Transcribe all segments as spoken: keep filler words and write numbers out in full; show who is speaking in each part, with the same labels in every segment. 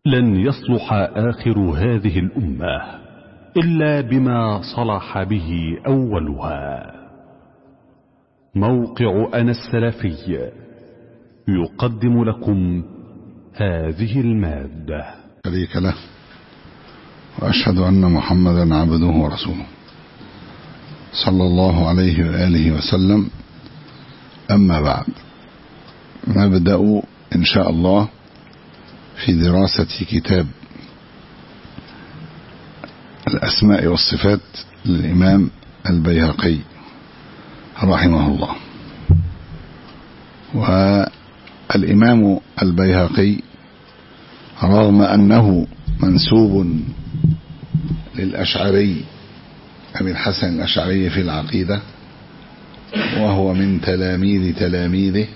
Speaker 1: لن يصلح آخر هذه الأمة إلا بما صلح به أولها. موقع أنا السلفي يقدم لكم هذه المادة.
Speaker 2: شريك له، وأشهد أن محمدا عبده ورسوله صلى الله عليه وآله وسلم. أما بعد، نبدأ إن شاء الله في دراسة كتاب الأسماء والصفات للإمام البيهقي رحمه الله. والإمام البيهقي رغم أنه منسوب للأشعري أبي الحسن الأشعري في العقيدة، وهو من تلاميذ تلاميذه،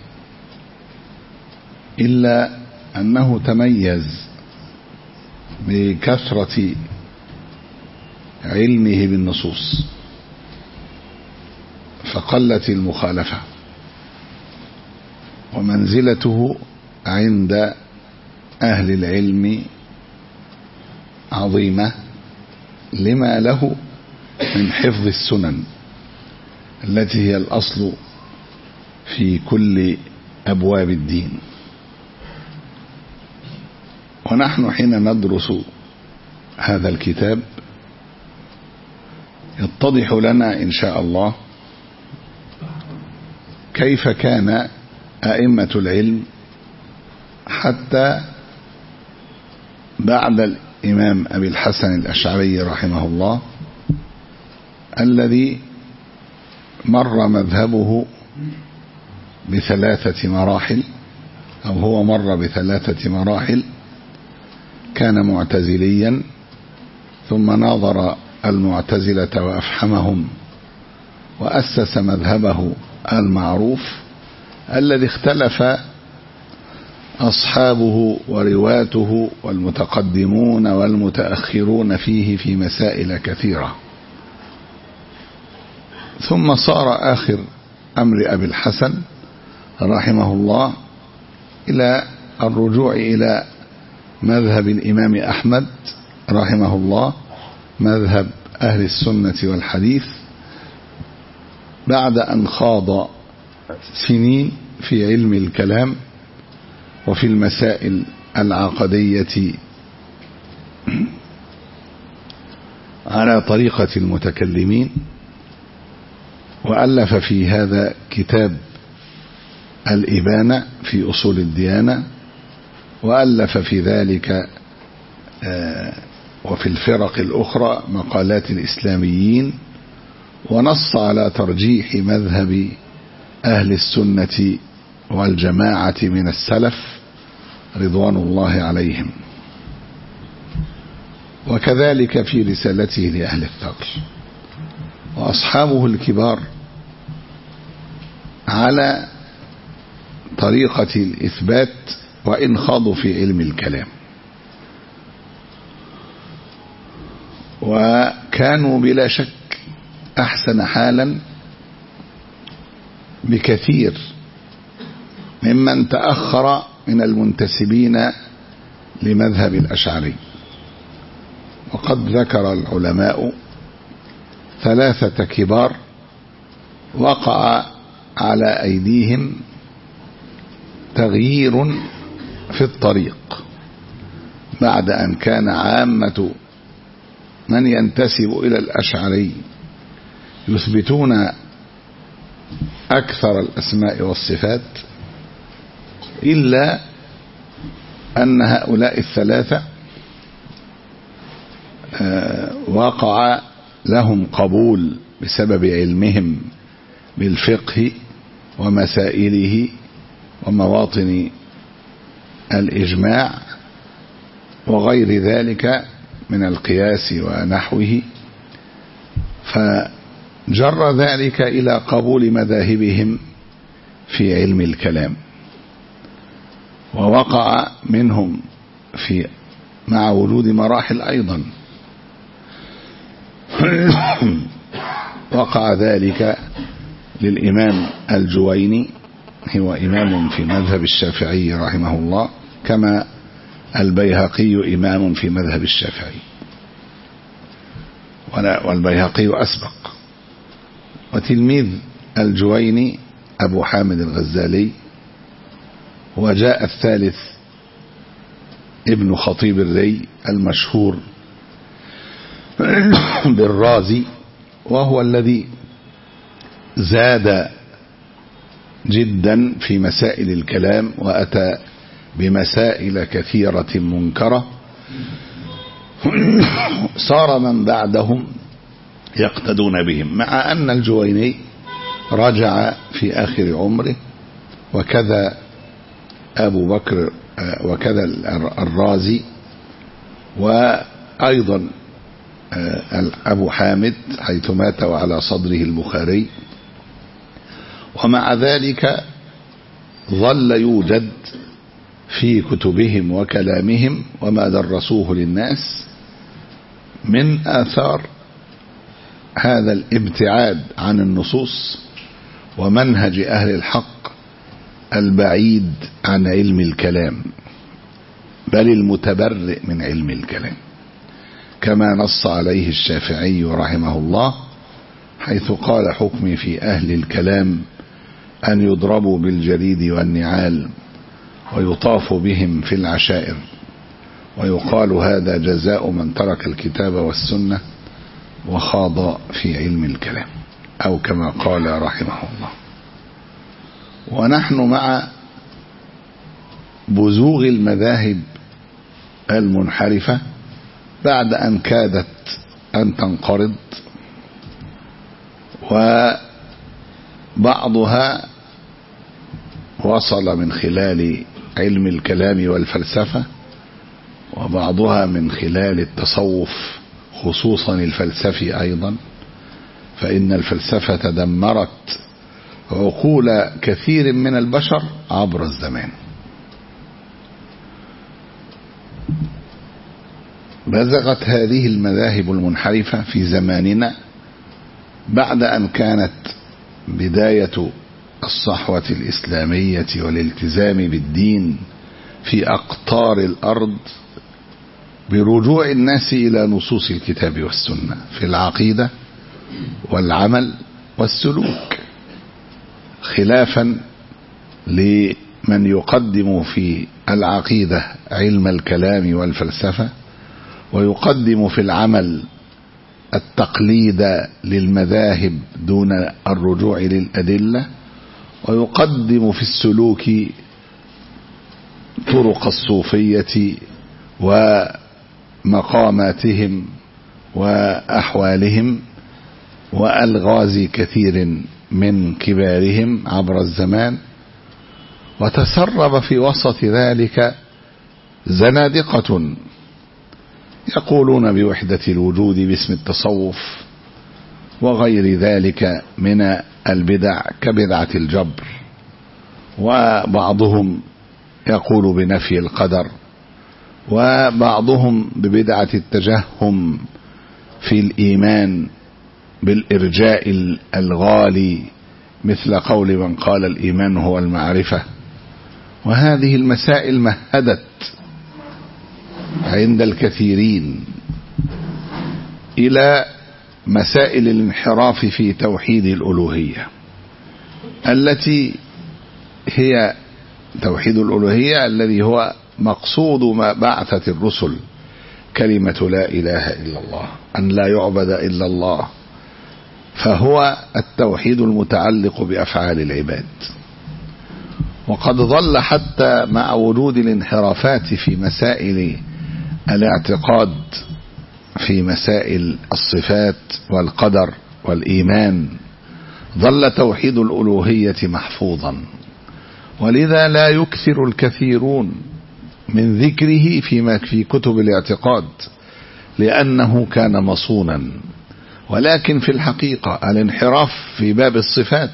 Speaker 2: إلا أنه تميز بكثرة علمه بالنصوص، فقلت المخالفة، ومنزلته عند أهل العلم عظيمة لما له من حفظ السنن التي هي الأصل في كل أبواب الدين. ونحن حين ندرس هذا الكتاب يتضح لنا إن شاء الله كيف كان أئمة العلم حتى بعد الإمام أبي الحسن الأشعري رحمه الله، الذي مر مذهبه بثلاثة مراحل، أو هو مر بثلاثة مراحل. كان معتزليا، ثم ناظر المعتزلة وأفحمهم وأسس مذهبه المعروف الذي اختلف أصحابه ورواته والمتقدمون والمتأخرون فيه في مسائل كثيرة. ثم صار آخر أمر أبي الحسن رحمه الله إلى الرجوع إلى مذهب الإمام أحمد رحمه الله، مذهب أهل السنة والحديث، بعد أن خاض سنين في علم الكلام وفي المسائل العقدية على طريقة المتكلمين. وألف في هذا كتاب الإبانة في أصول الديانة، وألف في ذلك وفي الفرق الأخرى مقالات الإسلاميين، ونص على ترجيح مذهب أهل السنة والجماعة من السلف رضوان الله عليهم، وكذلك في رسالته لأهل الثغر. وأصحابه الكبار على طريقة الإثبات، وإن خاضوا في علم الكلام، وكانوا بلا شك أحسن حالا بكثير ممن تأخر من المنتسبين لمذهب الأشعري. وقد ذكر العلماء ثلاثة كبار وقع على أيديهم تغيير في الطريق، بعد أن كان عامة من ينتسب إلى الأشعري يثبتون أكثر الأسماء والصفات، إلا أن هؤلاء الثلاثة وقع لهم قبول بسبب علمهم بالفقه ومسائله ومواطن الإجماع وغير ذلك من القياس ونحوه، فجر ذلك إلى قبول مذاهبهم في علم الكلام. ووقع منهم في مع وجود مراحل أيضا وقع ذلك للإمام الجويني، هو إمام في مذهب الشافعي رحمه الله، كما البيهقي إمام في مذهب الشافعي، والبيهقي أسبق. وتلميذ الجويني أبو حامد الغزالي. وجاء الثالث ابن خطيب الري المشهور بالرازي، وهو الذي زاد جدا في مسائل الكلام وأتى بمسائل كثيرة منكرة، صار من بعدهم يقتدون بهم، مع أن الجويني رجع في آخر عمره، وكذا أبو بكر وكذا الرازي، وأيضا أبو حامد حيث مات وعلى صدره البخاري. ومع ذلك ظل يوجد في كتبهم وكلامهم وما درسوه للناس من آثار هذا الابتعاد عن النصوص ومنهج أهل الحق البعيد عن علم الكلام، بل المتبرئ من علم الكلام، كما نص عليه الشافعي رحمه الله حيث قال: حكمي في أهل الكلام أن يضربوا بالجريد والنعال ويطاف بهم في العشائر، ويقال هذا جزاء من ترك الكتاب والسنة وخاض في علم الكلام، أو كما قال رحمه الله. ونحن مع بزوغ المذاهب المنحرفة بعد أن كادت أن تنقرض، وبعضها وصل من خلال علم الكلام والفلسفة، وبعضها من خلال التصوف خصوصا الفلسفي أيضا، فإن الفلسفة دمرت عقول كثير من البشر عبر الزمان. بزغت هذه المذاهب المنحرفة في زماننا بعد أن كانت بداية الصحوة الإسلامية والالتزام بالدين في أقطار الأرض برجوع الناس إلى نصوص الكتاب والسنة في العقيدة والعمل والسلوك، خلافا لمن يقدم في العقيدة علم الكلام والفلسفة، ويقدم في العمل التقليد للمذاهب دون الرجوع للأدلة، ويقدم في السلوك طرق الصوفية ومقاماتهم وأحوالهم وألغاز كثير من كبارهم عبر الزمان. وتسرب في وسط ذلك زنادقة يقولون بوحدة الوجود باسم التصوف وغير ذلك من البدع كبدعة الجبر، وبعضهم يقول بنفي القدر، وبعضهم ببدعة التجهم في الإيمان بالإرجاء الغالي مثل قول من قال الإيمان هو المعرفة. وهذه المسائل مهدت عند الكثيرين إلى مسائل الانحراف في توحيد الألوهية، التي هي توحيد الألوهية الذي هو مقصود ما بعثت الرسل، كلمة لا إله إلا الله، أن لا يعبد إلا الله، فهو التوحيد المتعلق بأفعال العباد. وقد ظل حتى مع وجود الانحرافات في مسائل الاعتقاد في مسائل الصفات والقدر والإيمان، ظل توحيد الألوهية محفوظا، ولذا لا يكثر الكثيرون من ذكره في في كتب الاعتقاد لأنه كان مصونا. ولكن في الحقيقة الانحراف في باب الصفات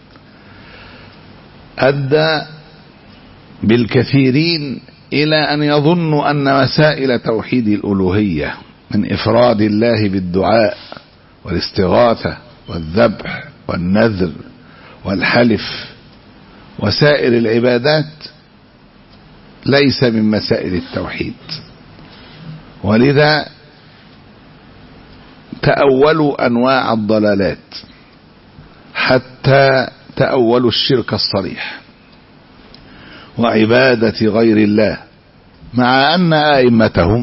Speaker 2: أدى بالكثيرين إلى أن يظنوا أن مسائل توحيد الألوهية من إفراد الله بالدعاء والاستغاثة والذبح والنذر والحلف وسائر العبادات ليس من مسائل التوحيد، ولذا تأولوا أنواع الضلالات حتى تأولوا الشرك الصريح وعبادة غير الله، مع أن أئمتهم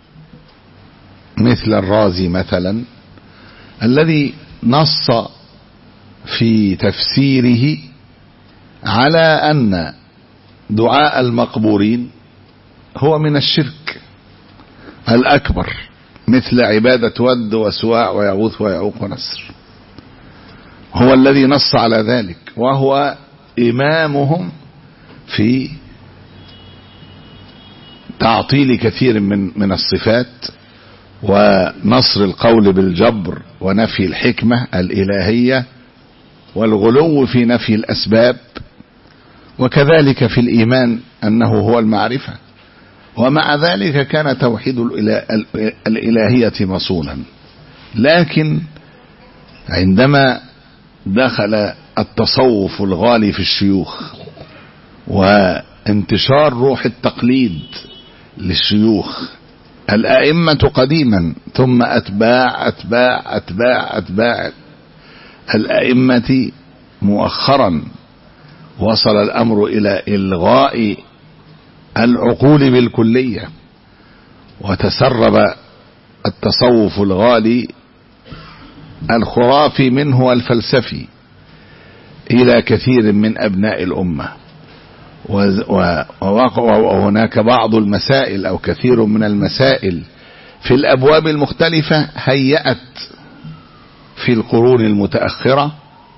Speaker 2: مثل الرازي مثلا الذي نص في تفسيره على أن دعاء المقبورين هو من الشرك الأكبر، مثل عبادة ود وسواع ويغوث ويعوق ونسر، هو الذي نص على ذلك، وهو إمامهم في تعطيل كثير من من الصفات ونصر القول بالجبر ونفي الحكمة الإلهية والغلو في نفي الأسباب، وكذلك في الإيمان أنه هو المعرفة. ومع ذلك كان توحيد الإلهية مصونا، لكن عندما دخل التصوف الغالي في الشيوخ وانتشار روح التقليد للشيوخ الأئمة قديما ثم أتباع أتباع أتباع أتباع الأئمة مؤخرا، وصل الأمر إلى إلغاء العقول بالكلية، وتسرب التصوف الغالي الخرافي منه والفلسفي إلى كثير من أبناء الأمة، وهناك بعض المسائل أو كثير من المسائل في الأبواب المختلفة هيأت في القرون المتأخرة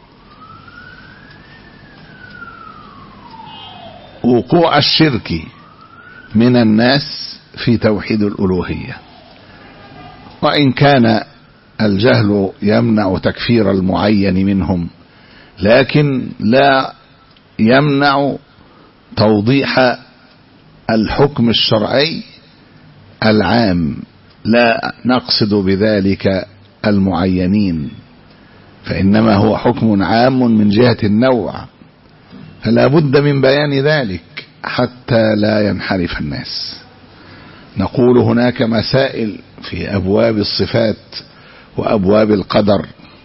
Speaker 2: وقوع الشرك من الناس في توحيد الألوهية، وإن كان الجهل يمنع تكفير المعين منهم، لكن لا يمنع توضيح الحكم الشرعي العام، لا نقصد بذلك المعينين، فإنما هو حكم عام من جهة النوع، فلا بد من بيان ذلك حتى لا ينحرف الناس. نقول هناك مسائل في أبواب الصفات وأبواب القدر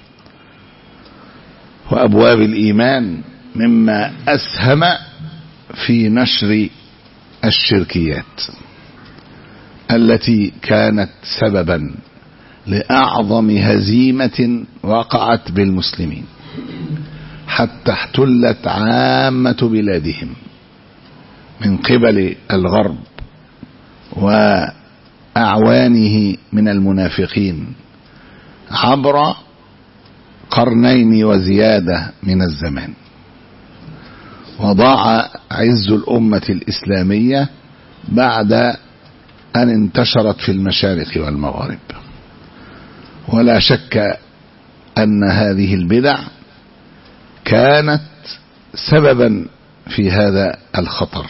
Speaker 2: وأبواب الإيمان مما أسهم في نشر الشركيات التي كانت سببا لأعظم هزيمة وقعت بالمسلمين حتى احتلت عامة بلادهم من قبل الغرب وأعوانه من المنافقين عبر قرنين وزيادة من الزمان، وضاع عز الأمة الإسلامية بعد أن انتشرت في المشارق والمغارب. ولا شك أن هذه البدع كانت سببا في هذا الخطر،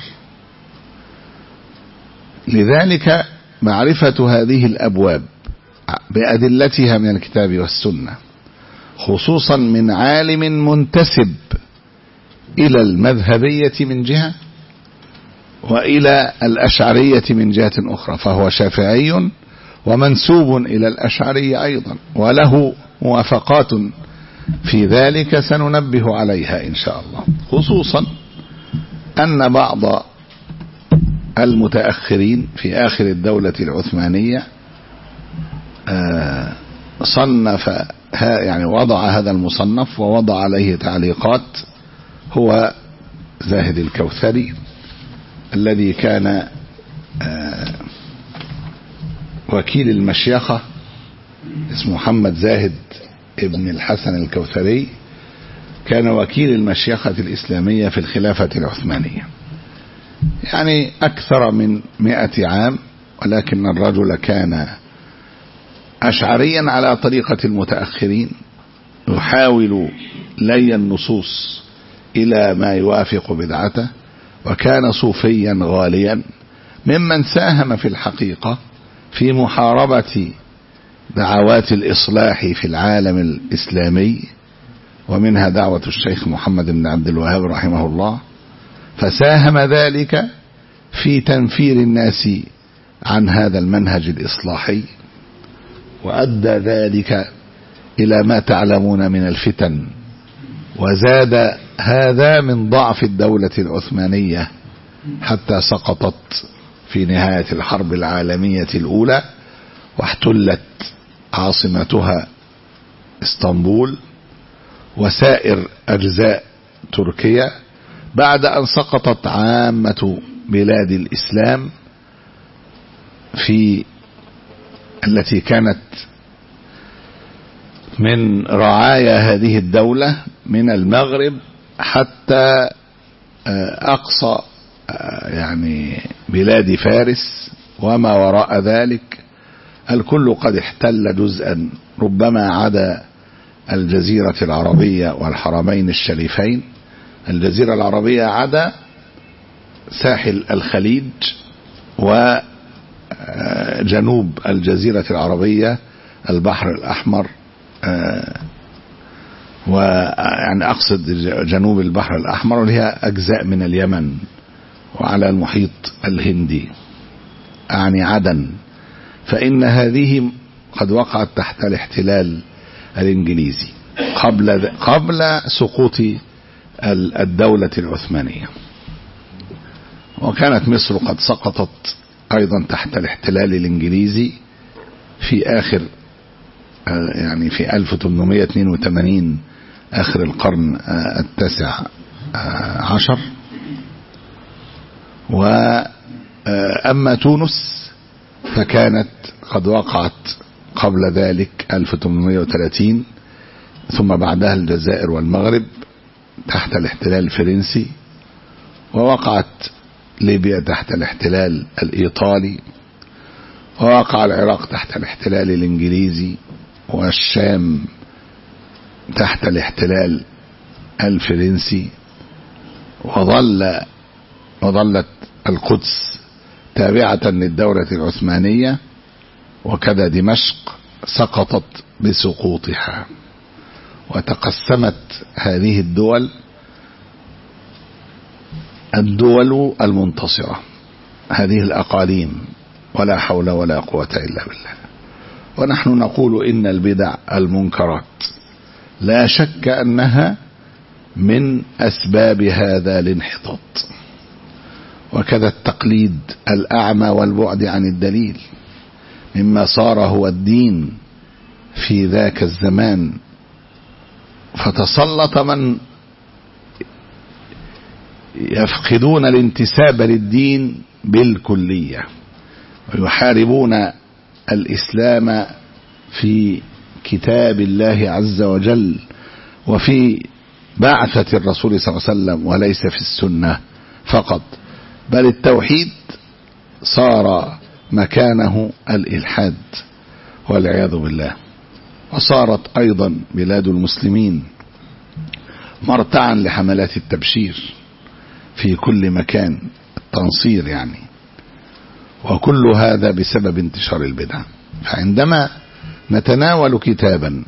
Speaker 2: لذلك معرفة هذه الأبواب بأدلتها من الكتاب والسنة، خصوصا من عالم منتسب إلى المذهبية من جهة وإلى الأشعرية من جهة أخرى، فهو شافعي ومنسوب إلى الأشعرية أيضا، وله موافقات في ذلك سننبه عليها إن شاء الله، خصوصا أن بعض المتأخرين في آخر الدولة العثمانية صنف يعني وضع هذا المصنف ووضع عليه تعليقات، هو زاهد الكوثري الذي كان وكيل المشيخة، اسمه محمد زاهد ابن الحسن الكوثري، كان وكيل المشيخة الإسلامية في الخلافة العثمانية، يعني أكثر من مئة عام، ولكن الرجل كان أشعريا على طريقة المتأخرين، يحاول لي النصوص إلى ما يوافق بدعته، وكان صوفيا غاليا ممن ساهم في الحقيقة في محاربة دعوات الإصلاح في العالم الإسلامي، ومنها دعوة الشيخ محمد بن عبد الوهاب رحمه الله، فساهم ذلك في تنفير الناس عن هذا المنهج الإصلاحي، وأدى ذلك إلى ما تعلمون من الفتن، وزاد هذا من ضعف الدولة العثمانية حتى سقطت في نهاية الحرب العالمية الأولى، واحتلت عاصمتها اسطنبول وسائر أجزاء تركيا بعد أن سقطت عامة بلاد الإسلام في التي كانت من رعايا هذه الدولة من المغرب حتى أقصى يعني بلاد فارس وما وراء ذلك. الكل قد احتل جزءا، ربما عدا الجزيرة العربية والحرمين الشريفين. الجزيرة العربية عدا ساحل الخليج وجنوب الجزيرة العربية البحر الأحمر، ويعني أقصد جنوب البحر الأحمر واللي هي أجزاء من اليمن وعلى المحيط الهندي، أعني عدن، فإن هذه قد وقعت تحت الاحتلال الإنجليزي قبل قبل سقوط الدولة العثمانية. وكانت مصر قد سقطت أيضا تحت الاحتلال الإنجليزي في آخر يعني في ألف وثمانمائة واثنين وثمانين، آخر القرن التاسع عشر. وأما تونس فكانت قد وقعت قبل ذلك ألف وثمانمائة وثلاثين، ثم بعدها الجزائر والمغرب تحت الاحتلال الفرنسي، ووقعت ليبيا تحت الاحتلال الإيطالي، ووقع العراق تحت الاحتلال الإنجليزي، والشام تحت الاحتلال الفرنسي، وظل وظلت القدس تابعة للدولة العثمانية، وكذا دمشق سقطت بسقوطها. وتقسمت هذه الدول الدول المنتصرة، هذه الأقاليم، ولا حول ولا قوة إلا بالله. ونحن نقول إن البدع المنكرات لا شك أنها من أسباب هذا الانحطاط، وكذا التقليد الأعمى والبعد عن الدليل مما صار هو الدين في ذاك الزمان. فتسلط من يفقدون الانتساب للدين بالكلية ويحاربون الإسلام في كتاب الله عز وجل وفي بعثة الرسول صلى الله عليه وسلم، وليس في السنة فقط، بل التوحيد صار مكانه الإلحاد والعياذ بالله. وصارت أيضا بلاد المسلمين مرتعا لحملات التبشير في كل مكان، التنصير يعني، وكل هذا بسبب انتشار البدع. فعندما نتناول كتابا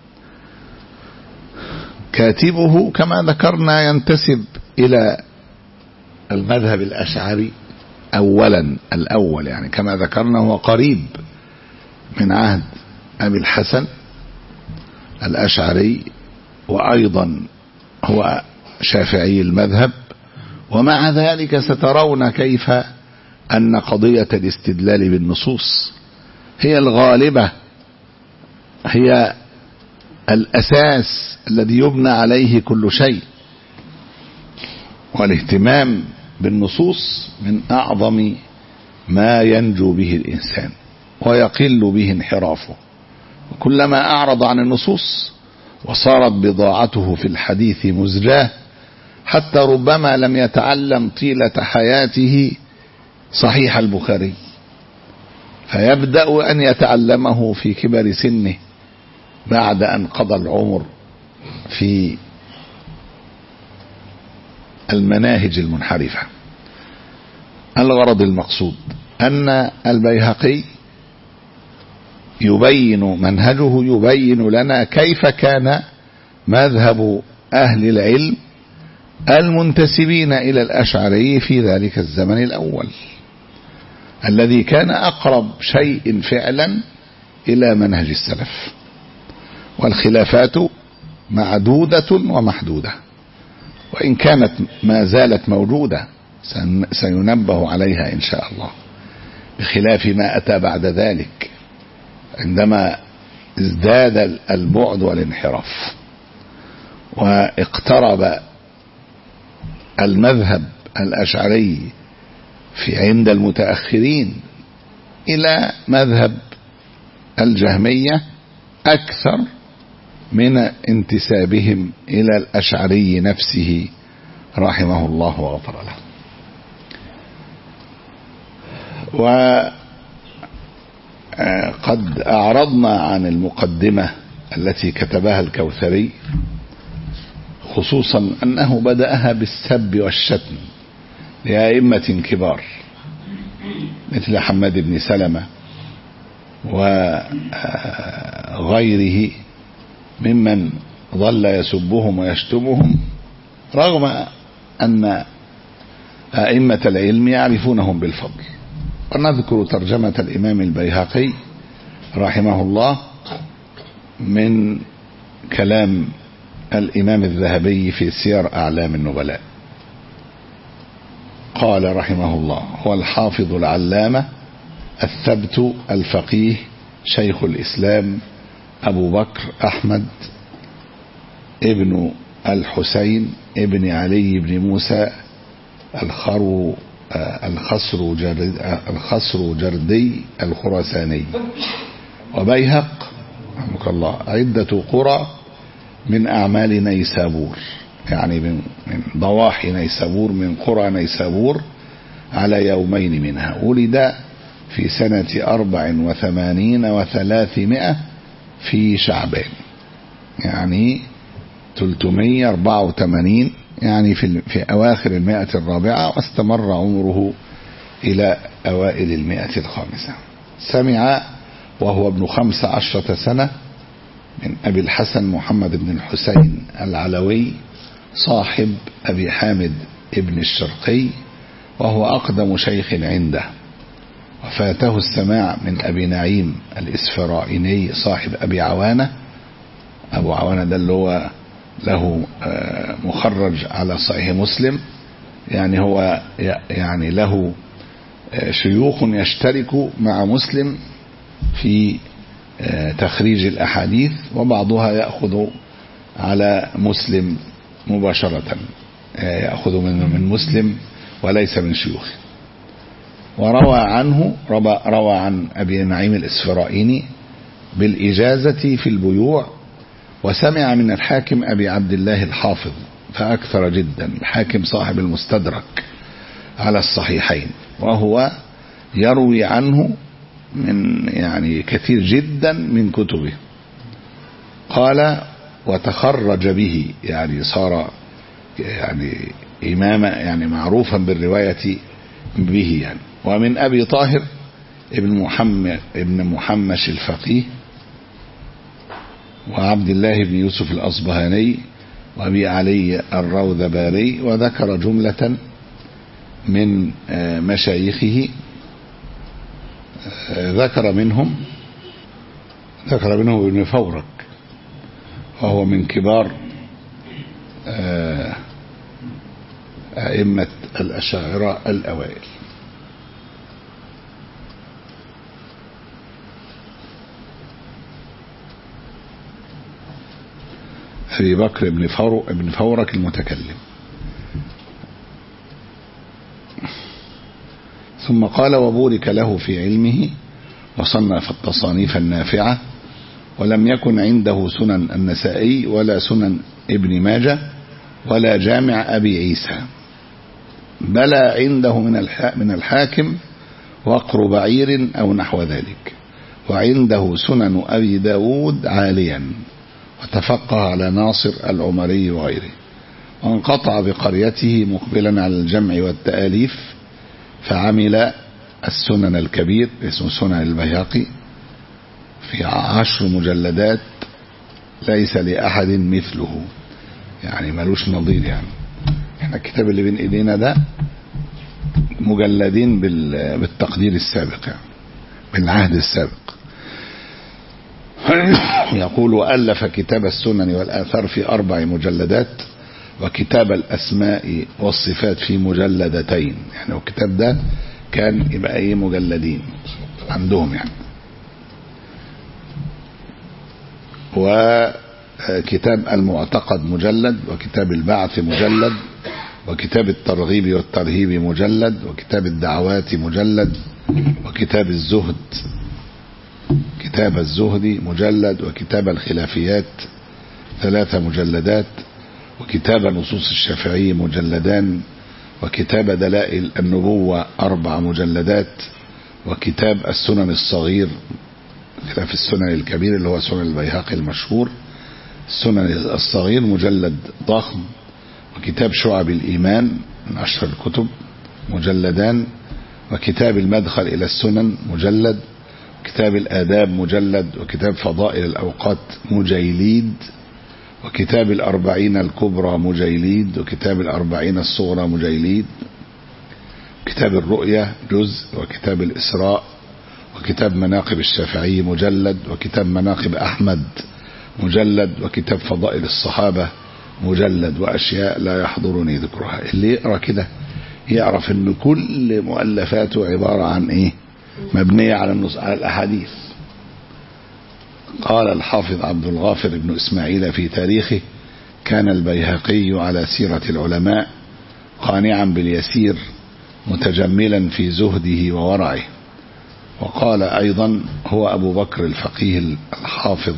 Speaker 2: كاتبه كما ذكرنا ينتسب إلى المذهب الأشعري أولا الأول، يعني كما ذكرنا هو قريب من عهد أبي الحسن الأشعري، وأيضا هو شافعي المذهب. ومع ذلك سترون كيف أن قضية الاستدلال بالنصوص هي الغالبة، هي الأساس الذي يبنى عليه كل شيء. والاهتمام بالنصوص من أعظم ما ينجو به الإنسان ويقل به انحرافه. كلما أعرض عن النصوص وصارت بضاعته في الحديث مزجاه، حتى ربما لم يتعلم طيلة حياته صحيح البخاري، فيبدأ أن يتعلمه في كبر سنه بعد أن قضى العمر في المناهج المنحرفة. الغرض المقصود أن البيهقي يبين منهجه، يبين لنا كيف كان مذهب أهل العلم المنتسبين إلى الأشعري في ذلك الزمن الأول الذي كان أقرب شيء فعلا إلى منهج السلف. والخلافات معدودة ومحدودة، وإن كانت ما زالت موجودة سينبه عليها إن شاء الله، بخلاف ما أتى بعد ذلك عندما ازداد البعد والانحراف واقترب المذهب الأشعري في عند المتأخرين إلى مذهب الجهمية أكثر من انتسابهم إلى الأشعري نفسه رحمه الله وغفر له. وقد أعرضنا عن المقدمة التي كتبها الكوثري، خصوصا أنه بدأها بالسب والشتم لأئمة كبار مثل حماد بن سلمة وغيره ممن ظل يسبهم ويشتمهم، رغم أن أئمة العلم يعرفونهم بالفضل. ونذكر ترجمة الإمام البيهقي رحمه الله من كلام الإمام الذهبي في سير أعلام النبلاء. قال رحمه الله: هو الحافظ العلامة الثبت الفقيه شيخ الإسلام أبو بكر أحمد ابن الحسين ابن علي بن موسى الخرو الخسر جرد الخسر جردي الخراساني. وبيهق رحمك الله عدة قرى من أعمال نيسابور، يعني من ضواحي نيسابور، من قرى نيسابور، على يومين منها. ولد في سنة أربع وثمانين وثلاثمائة في شعبان، يعني ثلاثمائة وأربعة وثمانين، يعني في, في أواخر المائة الرابعة، واستمر عمره إلى أوائل المائة الخامسة. سمع وهو ابن خمس عشرة سنة من أبي الحسن محمد بن الحسين العلوي صاحب أبي حامد ابن الشرقي، وهو أقدم شيخ عنده. وفاته السماع من أبي نعيم الإسفرائيني صاحب أبي عوانة. أبو عوانة ده اللي هو له مخرج على صحيح مسلم، يعني هو يعني له شيوخ يشترك مع مسلم في تخريج الأحاديث، وبعضها يأخذ على مسلم مباشرة، يأخذ من من مسلم وليس من شيوخه. وروى عنه روى عن أبي نعيم الإسفرائيني بالإجازة في البيوع. وسمع من الحاكم أبي عبد الله الحافظ فأكثر جدا، الحاكم صاحب المستدرك على الصحيحين، وهو يروي عنه من يعني كثير جدا من كتبه. قال: وتخرج به، يعني صار يعني إماما، يعني معروفا بالرواية به يعني. ومن أبي طاهر ابن محمد ابن محمش الفقيه، وعبد الله بن يوسف الأصبهاني، وأبي علي الروذباري. وذكر جملة من مشايخه، ذكر منهم ذكر منهم ابن فورك، وهو من كبار أئمة الأشاعرة الأوائل. أبي بكر بن فورك, ابن فورك المتكلم. ثم قال: وبورك له في علمه، وصنف التصانيف النافعة، ولم يكن عنده سنن النسائي ولا سنن ابن ماجه ولا جامع أبي عيسى، بل عنده من من الحاكم وقر بعير أو نحو ذلك. وعنده سنن أبي داود عاليا، وتفقه على ناصر العمري وغيره. وانقطع بقريته مقبلا على الجمع والتآليف، فعمل السنن الكبير اسمه سنن البيهقي في عشر مجلدات ليس لأحد مثله، يعني ملوش نظير يعني. احنا الكتاب اللي بين ايدينا ده مجلدين بالتقدير السابق يعني بالعهد السابق. يقول وألف كتاب السنن والآثار في أربع مجلدات وكتاب الأسماء والصفات في مجلدتين. يعني الكتاب ده كان يبقى ايه مجلدين عندهم يعني. وكتاب المعتقد مجلد وكتاب البعث مجلد وكتاب الترغيب والترهيب مجلد وكتاب الدعوات مجلد وكتاب الزهد كتاب الزهد مجلد وكتاب الخلافيات ثلاث مجلدات وكتاب نصوص الشافعي مجلدان وكتاب دلائل النبوة أربع مجلدات وكتاب السنن الصغير خلاف السنن الكبير اللي هو سنن البيهقي المشهور. السنن الصغير مجلد ضخم وكتاب شعب الإيمان من أشهر الكتب مجلدان وكتاب المدخل إلى السنن مجلد وكتاب الآداب مجلد وكتاب فضائل الأوقات مجيليد وكتاب الأربعين الكبرى مجيليد وكتاب الأربعين الصغرى مجيليد كتاب الرؤية جزء وكتاب الإسراء وكتاب مناقب الشافعي مجلد وكتاب مناقب أحمد مجلد وكتاب فضائل الصحابة مجلد وأشياء لا يحضرني ذكرها. اللي يقرأ كده يعرف ان كل مؤلفاته عبارة عن ايه مبنية على النص على الأحاديث. قال الحافظ عبد الغافر بن إسماعيل في تاريخه كان البيهقي على سيرة العلماء قانعا باليسير متجملا في زهده وورعه. وقال أيضا هو أبو بكر الفقيه الحافظ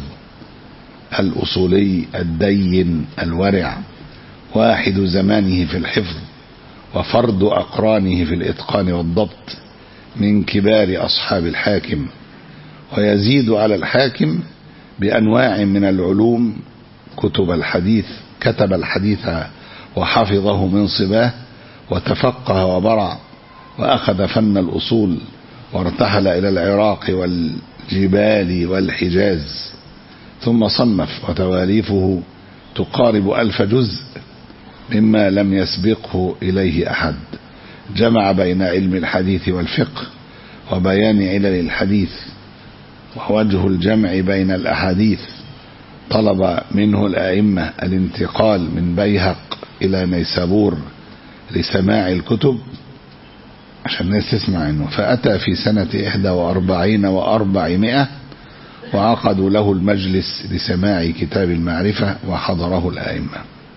Speaker 2: الأصولي الدين الورع واحد زمانه في الحفظ وفرد أقرانه في الإتقان والضبط من كبار أصحاب الحاكم ويزيد على الحاكم بأنواع من العلوم كتب الحديث كتب الحديث وحفظه من صباه وتفقه وبرع وأخذ فن الأصول وارتحل إلى العراق والجبال والحجاز ثم صنف وتواليفه تقارب ألف جزء مما لم يسبقه إليه أحد. جمع بين علم الحديث والفقه وبيان علل الحديث ووجه الجمع بين الأحاديث. طلب منه الأئمة الانتقال من بيهق إلى نيسابور لسماع الكتب عشان الناس تسمع عنه. فأتى في سنة إحدى وأربعين وأربعمائة وعقدوا له المجلس لسماع كتاب المعرفة وحضره الأئمة.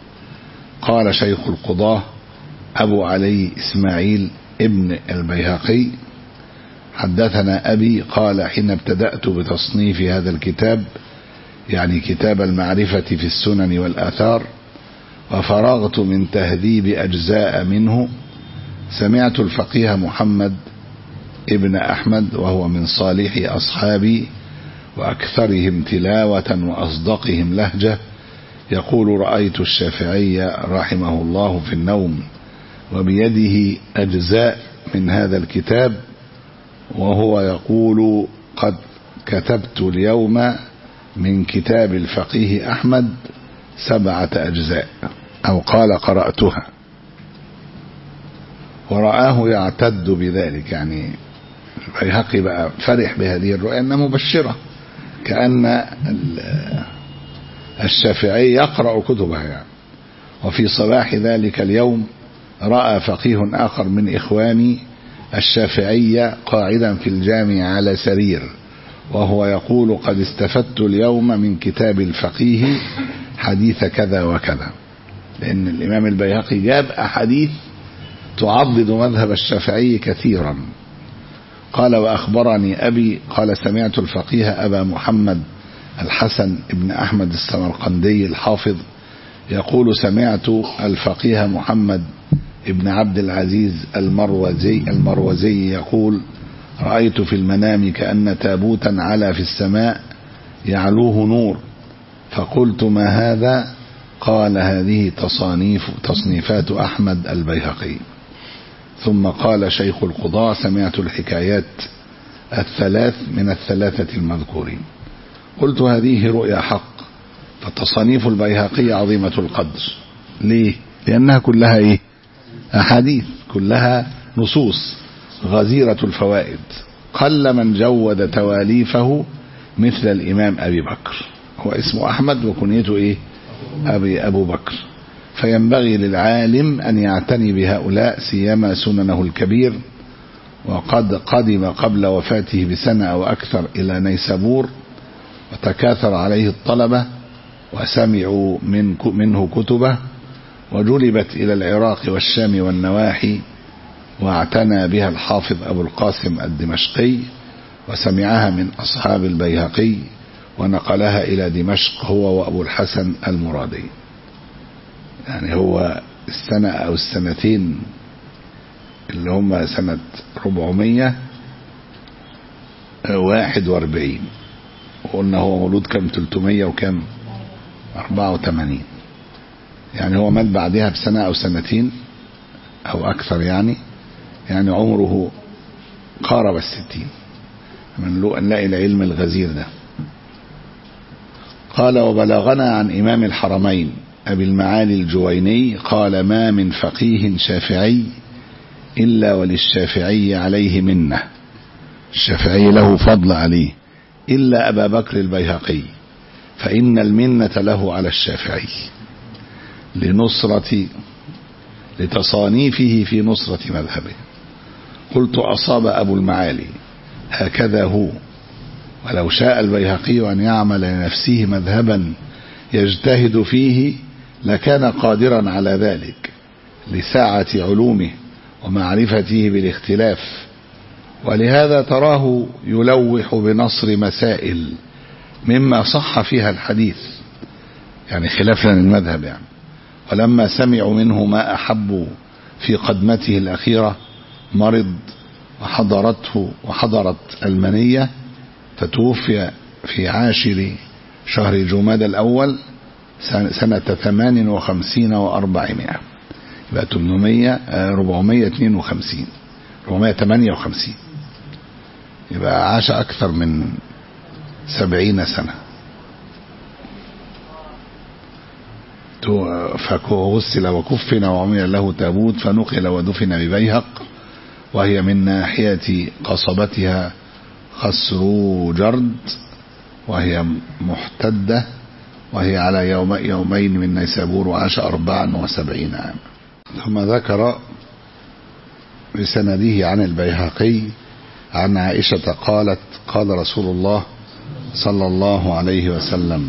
Speaker 2: قال شيخ القضاة أبو علي إسماعيل ابن البيهقي حدثنا أبي قال حين ابتدأت بتصنيف هذا الكتاب يعني كتاب المعرفة في السنن والآثار وفرغت من تهذيب أجزاء منه سمعت الفقيه محمد ابن أحمد وهو من صالح أصحابي وأكثرهم تلاوة وأصدقهم لهجة يقول رأيت الشافعي رحمه الله في النوم وبيده أجزاء من هذا الكتاب وهو يقول قد كتبت اليوم من كتاب الفقيه أحمد سبعة أجزاء أو قال قرأتها. ورآه يعتد بذلك يعني البيهقي بقى فرح بهذه الرؤية أنها مبشرة كأن الشافعي يقرأ كتبها يعني. وفي صباح ذلك اليوم رأى فقيه آخر من إخواني الشافعية قاعدا في الجامع على سرير وهو يقول قد استفدت اليوم من كتاب الفقيه حديث كذا وكذا لأن الإمام البيهقي جاب أحاديث تعضد مذهب الشافعي كثيرا. قال وأخبرني أبي قال سمعت الفقيه أبا محمد الحسن ابن أحمد السمرقندي الحافظ يقول سمعت الفقيه محمد ابن عبد العزيز المروزي المروزي يقول رأيت في المنام كأن تابوتا علا في السماء يعلوه نور فقلت ما هذا قال هذه تصانيف تصنيفات أحمد البيهقي. ثم قال شيخ القضاة سمعت الحكايات الثلاث من الثلاثة المذكورين. قلت هذه رؤيا حق فتصانيف البيهقي عظيمة القدر. ليه؟ لأنها كلها إيه؟ أحاديث، كلها نصوص غزيرة الفوائد. قل من جود تواليفه مثل الإمام أبي بكر، هو اسمه أحمد وكنيته إيه؟ أبي أبو بكر. فينبغي للعالم أن يعتني بهؤلاء، سيما سننه الكبير. وقد قدم قبل وفاته بسنة أو أكثر إلى نيسابور، وتكاثر عليه الطلبة وسمعوا من منه كتبه، وجلبت إلى العراق والشام والنواحي، واعتنى بها الحافظ أبو القاسم الدمشقي، وسمعها من أصحاب البيهقي، ونقلها إلى دمشق هو وأبو الحسن المرادي. يعني هو السنة أو السنتين اللي هم سنة أربعمية وواحد وأربعين، وقلنا هو مولود كم؟ ثلاثمية وكم؟ أربعة وثمانين. يعني هو مات بعدها بسنة أو سنتين أو أكثر، يعني يعني عمره قارب الستين. من له أن نلاقي العلم الغزير ده. قال: وبلغنا عن إمام الحرمين أبي المعالي الجويني قال: ما من فقيه شافعي إلا وللشافعي عليه منة، الشافعي له فضل عليه، إلا أبا بكر البيهقي، فإن المنة له على الشافعي لنصرة لتصانيفه في نصرة مذهبه. قلت: أصاب أبو المعالي، هكذا هو، ولو شاء البيهقي أن يعمل لنفسه مذهبا يجتهد فيه لكان قادرا على ذلك لساعة علومه ومعرفته بالاختلاف، ولهذا تراه يلوح بنصر مسائل مما صح فيها الحديث، يعني خلافا للمذهب يعني. ولما سمعوا منه ما أحبوا في قدمته الأخيرة مرض وحضرته وحضرت المنية، فتوفي في عاشر شهر جمادى الأول سنة ثمان وخمسين وأربعمائة، يبقى ثمانمائة أربعمائة واثنين وخمسين أربعمائة وثمانية وخمسين، يبقى عاش أكثر من سبعين سنة. فغسل وكفن وعمل له تابوت، فنقل ودفن ببيهق، وهي من ناحية قصبتها خسروجرد، وهي محتدة، وهي على يوم يومين من نيسابور، وعاش أربعا وسبعين عام. ثم ذكر بسنده عن البيهقي عن عائشة قالت: قال رسول الله صلى الله عليه وسلم: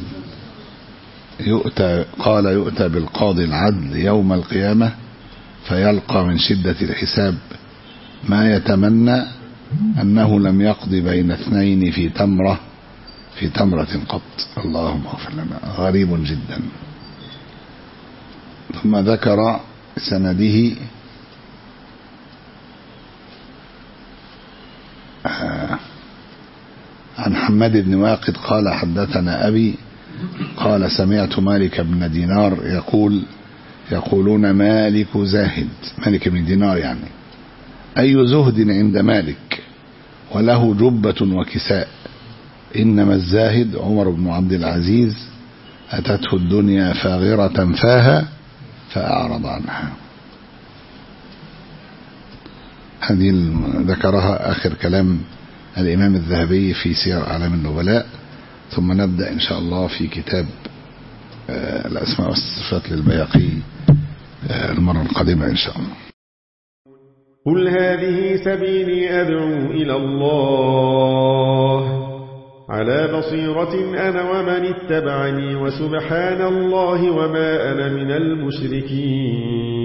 Speaker 2: يؤتى قال يؤتى بالقاضي العدل يوم القيامة فيلقى من شدة الحساب ما يتمنى أنه لم يقض بين اثنين في تمرة في تمرة قط. اللهم اغفر لنا. غريب جدا. ثم ذكر سنده عن حماد بن واقد قال: حدثنا أبي قال: سمعت مالك بن دينار يقول: يقولون مالك زاهد، مالك بن دينار يعني، أي زهد عند مالك، وله جبة وكساء، إنما الزاهد عمر بن عبد العزيز، أتته الدنيا فاغرة فاها فأعرض عنها. هذه ذكرها آخر كلام الإمام الذهبي في سير أعلام النبلاء. ثم نبدأ إن شاء الله في كتاب الأسماء والصفات للبيهقي المرة القادمة إن شاء الله.
Speaker 3: قل هذه سبيلي أدعو إلى الله على بصيرة أنا ومن اتبعني، وسبحان الله وما أنا من المشركين.